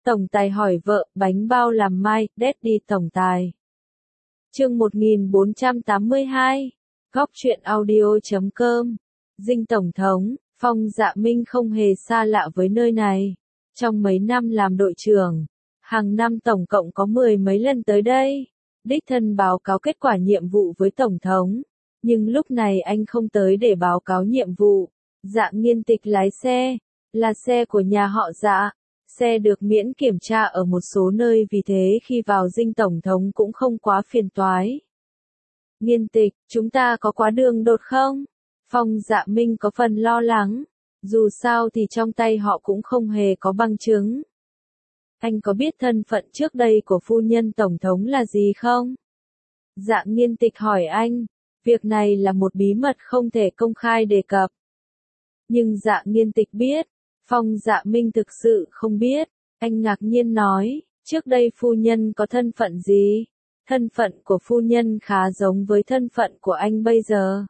Tổng tài hỏi vợ, bánh bao làm mai, Daddy tổng tài. Chương 1482. Góc truyện audio.com. Dinh tổng thống, Phong Dạ Minh không hề xa lạ với nơi này. Trong mấy năm làm đội trưởng, hàng năm tổng cộng có 10 mấy lần tới đây, đích thân báo cáo kết quả nhiệm vụ với tổng thống. Nhưng lúc này anh không tới để báo cáo nhiệm vụ. Dạ Nghiên Tịch lái xe, là xe của nhà họ Dạ. Xe được miễn kiểm tra ở một số nơi, vì thế khi vào dinh tổng thống cũng không quá phiền toái. Nghiên Tịch, chúng ta có quá đường đột không? Phong Dạ Minh có phần lo lắng. Dù sao thì trong tay họ cũng không hề có bằng chứng. Anh có biết thân phận trước đây của phu nhân tổng thống là gì không? Dạ Nghiên Tịch hỏi anh. Việc này là một bí mật không thể công khai đề cập. Nhưng Dạ Nghiên Tịch biết. Phong Dạ Minh thực sự không biết. Anh ngạc nhiên nói, trước đây phu nhân có thân phận gì? Thân phận của phu nhân khá giống với thân phận của anh bây giờ.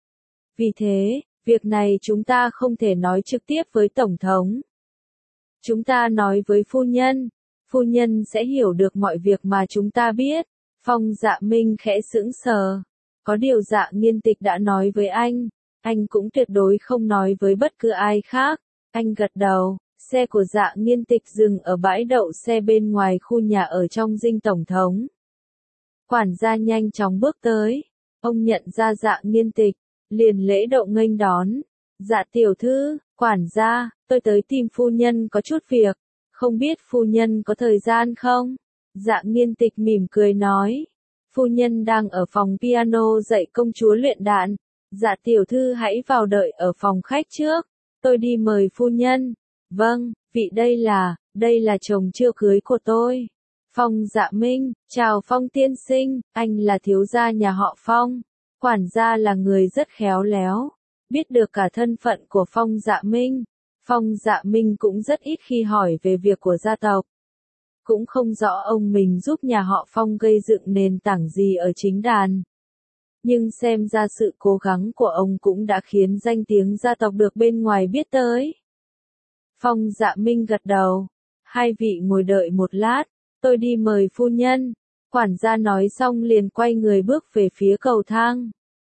Vì thế, việc này chúng ta không thể nói trực tiếp với tổng thống. Chúng ta nói với phu nhân sẽ hiểu được mọi việc mà chúng ta biết. Phong Dạ Minh khẽ sững sờ. Có điều Dạ Nghiên Tịch đã nói với anh cũng tuyệt đối không nói với bất cứ ai khác. Anh gật đầu, xe của Dạ Nghiên Tịch dừng ở bãi đậu xe bên ngoài khu nhà ở trong dinh tổng thống. Quản gia nhanh chóng bước tới, ông nhận ra Dạ Nghiên Tịch, liền lễ độ nghênh đón. Dạ tiểu thư, quản gia, tôi tới tìm phu nhân có chút việc, không biết phu nhân có thời gian không? Dạ Nghiên Tịch mỉm cười nói, phu nhân đang ở phòng piano dạy công chúa luyện đàn. Dạ tiểu thư hãy vào đợi ở phòng khách trước. Tôi đi mời phu nhân. Vâng, vị đây là chồng chưa cưới của tôi. Phong Dạ Minh, chào Phong tiên sinh, anh là thiếu gia nhà họ Phong. Quản gia là người rất khéo léo, biết được cả thân phận của Phong Dạ Minh. Phong Dạ Minh cũng rất ít khi hỏi về việc của gia tộc. Cũng không rõ ông mình giúp nhà họ Phong gây dựng nền tảng gì ở chính đàn. Nhưng xem ra sự cố gắng của ông cũng đã khiến danh tiếng gia tộc được bên ngoài biết tới. Phong Dạ Minh gật đầu. Hai vị ngồi đợi một lát, tôi đi mời phu nhân. Quản gia nói xong liền quay người bước về phía cầu thang.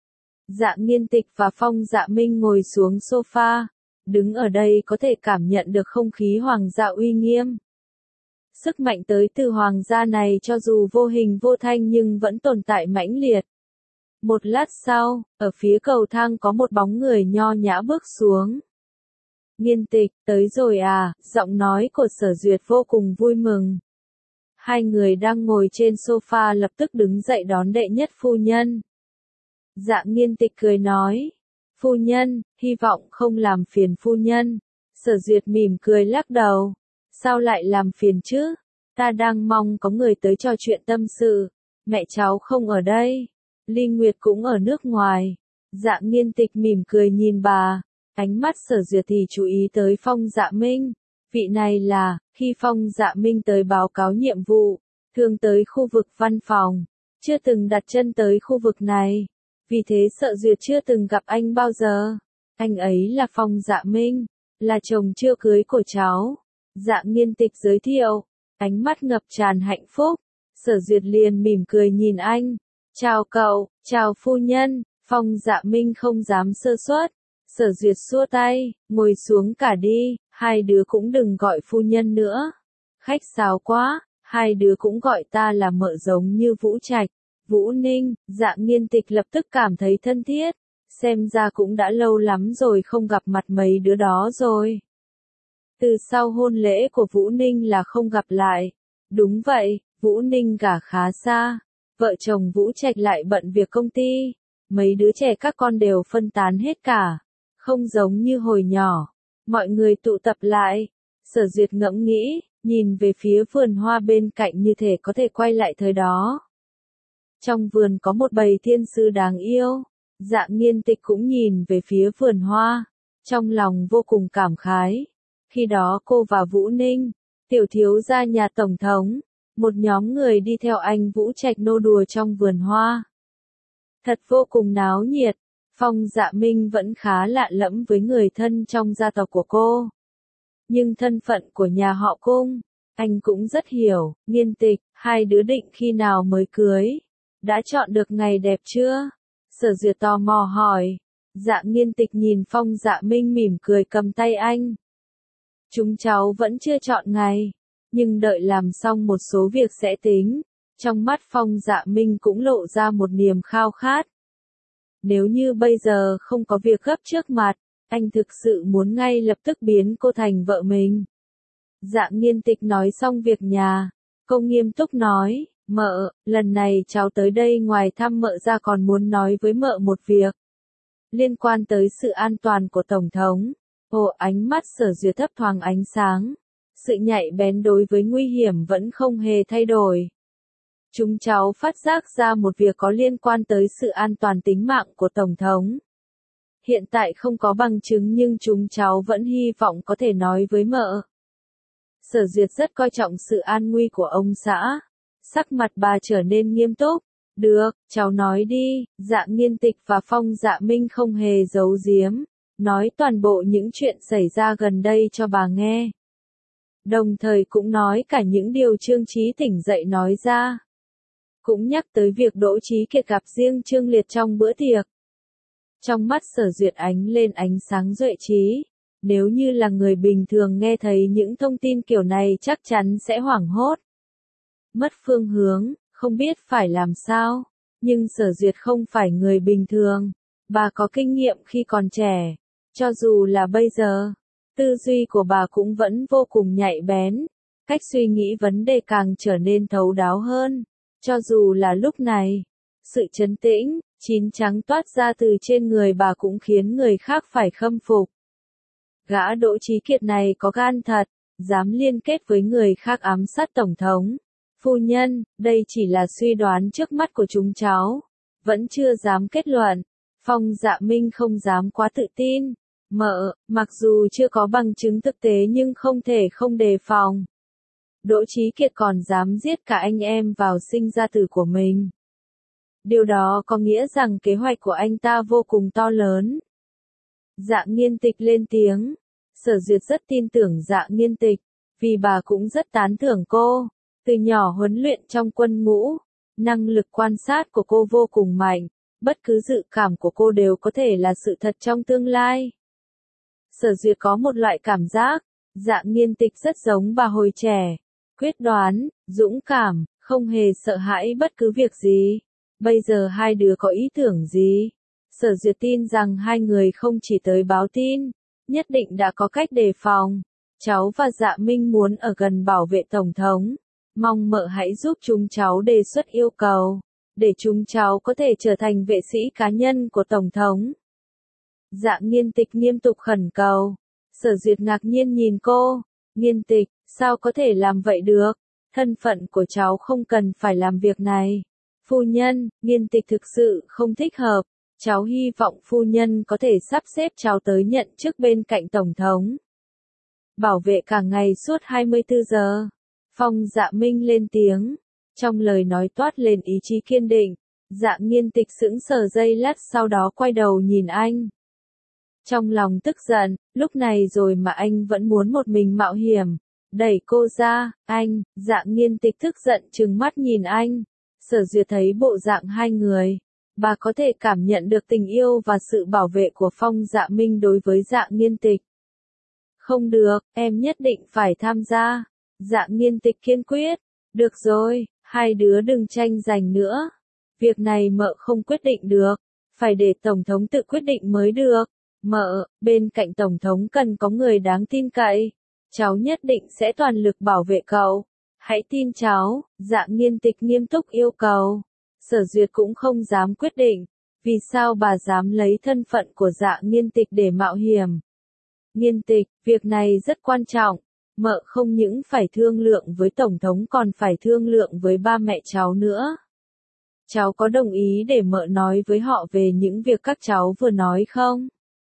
Dạ Nghiên Tịch và Phong Dạ Minh ngồi xuống sofa. Đứng ở đây có thể cảm nhận được không khí hoàng gia uy nghiêm. Sức mạnh tới từ hoàng gia này cho dù vô hình vô thanh nhưng vẫn tồn tại mãnh liệt. Một lát sau, ở phía cầu thang có một bóng người nho nhã bước xuống. Nghiên Tịch, tới rồi à, giọng nói của Sở Duyệt vô cùng vui mừng. Hai người đang ngồi trên sofa lập tức đứng dậy đón đệ nhất phu nhân. Dạ Nghiên Tịch cười nói, phu nhân, hy vọng không làm phiền phu nhân. Sở Duyệt mỉm cười lắc đầu, sao lại làm phiền chứ, ta đang mong có người tới trò chuyện tâm sự, mẹ cháu không ở đây. Ly Nguyệt cũng ở nước ngoài. Dạ Nghiên Tịch mỉm cười nhìn bà. Ánh mắt Sở Duyệt thì chú ý tới Phong Dạ Minh. Vị này là, khi Phong Dạ Minh tới báo cáo nhiệm vụ, thường tới khu vực văn phòng, chưa từng đặt chân tới khu vực này. Vì thế Sở Duyệt chưa từng gặp anh bao giờ. Anh ấy là Phong Dạ Minh, là chồng chưa cưới của cháu. Dạ Nghiên Tịch giới thiệu, ánh mắt ngập tràn hạnh phúc. Sở Duyệt liền mỉm cười nhìn anh. Chào cậu, chào phu nhân. Phong Dạ Minh không dám sơ suất. Sở Duyệt xua tay, ngồi xuống cả đi, hai đứa cũng đừng gọi phu nhân nữa. Khách sáo quá, hai đứa cũng gọi ta là mợ giống như Vũ Trạch, Vũ Ninh. Dạ Nghiên Tịch lập tức cảm thấy thân thiết. Xem ra cũng đã lâu lắm rồi không gặp mặt mấy đứa đó rồi. Từ sau hôn lễ của Vũ Ninh là không gặp lại. Đúng vậy, Vũ Ninh gả khá xa. Vợ chồng Vũ Trạch lại bận việc công ty, mấy đứa trẻ các con đều phân tán hết cả, không giống như hồi nhỏ, mọi người tụ tập lại. Sở Duyệt ngẫm nghĩ, nhìn về phía vườn hoa bên cạnh như thể có thể quay lại thời đó. Trong vườn có một bầy thiên sư đáng yêu. Dạ Nghiên Tịch cũng nhìn về phía vườn hoa, trong lòng vô cùng cảm khái. Khi đó cô và Vũ Ninh, tiểu thiếu gia nhà tổng thống, một nhóm người đi theo anh Vũ Trạch nô đùa trong vườn hoa. Thật vô cùng náo nhiệt. Phong Dạ Minh vẫn khá lạ lẫm với người thân trong gia tộc của cô. Nhưng thân phận của nhà họ Cung, Anh cũng rất hiểu, Nghiên Tịch, hai đứa định khi nào mới cưới? Đã chọn được ngày đẹp chưa? Sở Duyệt tò mò hỏi. Dạ Nghiên Tịch nhìn Phong Dạ Minh mỉm cười cầm tay anh. Chúng cháu vẫn chưa chọn ngày, nhưng đợi làm xong một số việc sẽ tính. Trong mắt Phong Dạ Minh cũng lộ ra một niềm khao khát. Nếu như bây giờ không có việc gấp trước mặt, anh thực sự muốn ngay lập tức biến cô thành vợ mình. Dạ Nghiên Tịch nói xong việc nhà, cô nghiêm túc nói, mợ, lần này cháu tới đây ngoài thăm mợ ra còn muốn nói với mợ một việc. Liên quan tới sự an toàn của Tổng thống. Ồ, ánh mắt Sở Duyệt thấp thoáng ánh sáng. Sự nhạy bén đối với nguy hiểm vẫn không hề thay đổi. Chúng cháu phát giác ra một việc có liên quan tới sự an toàn tính mạng của Tổng thống. Hiện tại không có bằng chứng nhưng chúng cháu vẫn hy vọng có thể nói với mợ. Sở Duyệt rất coi trọng sự an nguy của ông xã. Sắc mặt bà trở nên nghiêm túc. Được, cháu nói đi. Dạ Nghiên Tịch và Phong Dạ Minh không hề giấu giếm. Nói toàn bộ những chuyện xảy ra gần đây cho bà nghe. Đồng thời cũng nói cả những điều Trương Chí tỉnh dậy nói ra. Cũng nhắc tới việc Đỗ Chí Kiệt gặp riêng Trương Liệt trong bữa tiệc. Trong mắt Sở Duyệt ánh lên ánh sáng duệ trí. Nếu như là người bình thường nghe thấy những thông tin kiểu này chắc chắn sẽ hoảng hốt. Mất phương hướng, không biết phải làm sao. Nhưng Sở Duyệt không phải người bình thường. Bà có kinh nghiệm khi còn trẻ. Cho dù là bây giờ, tư duy của bà cũng vẫn vô cùng nhạy bén. Cách suy nghĩ vấn đề càng trở nên thấu đáo hơn. Cho dù là lúc này, sự trấn tĩnh, chín chắn toát ra từ trên người bà cũng khiến người khác phải khâm phục. Gã Đỗ Chí Kiệt này có gan thật, dám liên kết với người khác ám sát Tổng thống. Phu nhân, đây chỉ là suy đoán trước mắt của chúng cháu. Vẫn chưa dám kết luận. Phong Dạ Minh không dám quá tự tin. Mợ, mặc dù chưa có bằng chứng thực tế nhưng không thể không đề phòng. Đỗ Chí Kiệt còn dám giết cả anh em vào sinh ra tử của mình. Điều đó có nghĩa rằng kế hoạch của anh ta vô cùng to lớn. Dạ Nghiên Tịch lên tiếng. Sở Duyệt rất tin tưởng Dạ Nghiên Tịch, vì bà cũng rất tán thưởng cô. Từ nhỏ huấn luyện trong quân ngũ, năng lực quan sát của cô vô cùng mạnh, bất cứ dự cảm của cô đều có thể là sự thật trong tương lai. Sở Duyệt có một loại cảm giác, Dạ Nghiên Tịch rất giống bà hồi trẻ, quyết đoán, dũng cảm, không hề sợ hãi bất cứ việc gì. Bây giờ hai đứa có ý tưởng gì? Sở Duyệt tin rằng hai người không chỉ tới báo tin, nhất định đã có cách đề phòng. Cháu và Dạ Minh muốn ở gần bảo vệ Tổng thống. Mong mợ hãy giúp chúng cháu đề xuất yêu cầu, để chúng cháu có thể trở thành vệ sĩ cá nhân của Tổng thống. Dạ Nghiên Tịch nghiêm túc khẩn cầu. Sở Duyệt ngạc nhiên nhìn cô. Nghiên Tịch, sao có thể làm vậy được? Thân phận của cháu không cần phải làm việc này. Phu nhân, Nghiên Tịch thực sự không thích hợp. Cháu hy vọng phu nhân có thể sắp xếp cháu tới nhận chức bên cạnh Tổng thống. Bảo vệ cả ngày suốt 24 giờ. Phong Dạ Minh lên tiếng. Trong lời nói toát lên ý chí kiên định. Dạ Nghiên Tịch sững sờ giây lát sau đó quay đầu nhìn anh. Trong lòng tức giận, lúc này rồi mà anh vẫn muốn một mình mạo hiểm. Đẩy cô ra, anh. Dạ Nghiên Tịch tức giận trừng mắt nhìn anh. Sở Duyệt thấy bộ dạng hai người. Bà có thể cảm nhận được tình yêu và sự bảo vệ của Phong Dạ Minh đối với Dạ Nghiên Tịch. Không được, em nhất định phải tham gia. Dạ Nghiên Tịch kiên quyết. Được rồi, hai đứa đừng tranh giành nữa. Việc này mợ không quyết định được. Phải để Tổng thống tự quyết định mới được. Mợ, bên cạnh Tổng thống cần có người đáng tin cậy. Cháu nhất định sẽ toàn lực bảo vệ cậu. Hãy tin cháu, Dạ Nghiên Tịch nghiêm túc yêu cầu. Sở Duyệt cũng không dám quyết định. Vì sao bà dám lấy thân phận của Dạ Nghiên Tịch để mạo hiểm? Nghiên Tịch, việc này rất quan trọng. Mợ không những phải thương lượng với Tổng thống còn phải thương lượng với ba mẹ cháu nữa. Cháu có đồng ý để mợ nói với họ về những việc các cháu vừa nói không?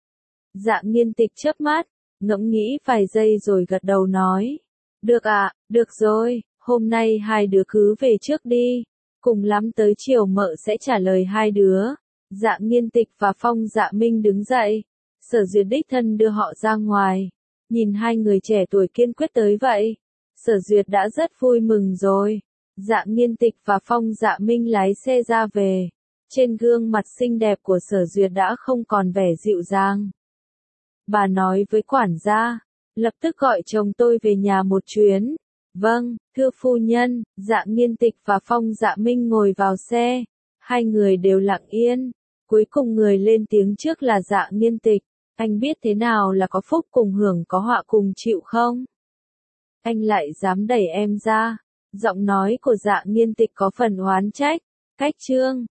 Dạ Nghiên Tịch chớp mắt, ngẫm nghĩ vài giây rồi gật đầu nói. Được ạ, được rồi, hôm nay hai đứa cứ về trước đi. Cùng lắm tới chiều mợ sẽ trả lời hai đứa. Dạ Nghiên Tịch và Phong Dạ Minh đứng dậy. Sở Duyệt đích thân đưa họ ra ngoài. Nhìn hai người trẻ tuổi kiên quyết tới vậy. Sở Duyệt đã rất vui mừng rồi. Dạ Nghiên Tịch và Phong Dạ Minh lái xe ra về. Trên gương mặt xinh đẹp của Sở Duyệt đã không còn vẻ dịu dàng. Bà nói với quản gia, lập tức gọi chồng tôi về nhà một chuyến. Vâng, thưa phu nhân. Dạ Nghiên Tịch và Phong Dạ Minh ngồi vào xe. Hai người đều lặng yên. Cuối cùng người lên tiếng trước là Dạ Nghiên Tịch. Anh biết thế nào là có phúc cùng hưởng có họa cùng chịu không? Anh lại dám đẩy em ra. Giọng nói của Dạ Nghiên Tịch có phần oán trách. Cách Trương,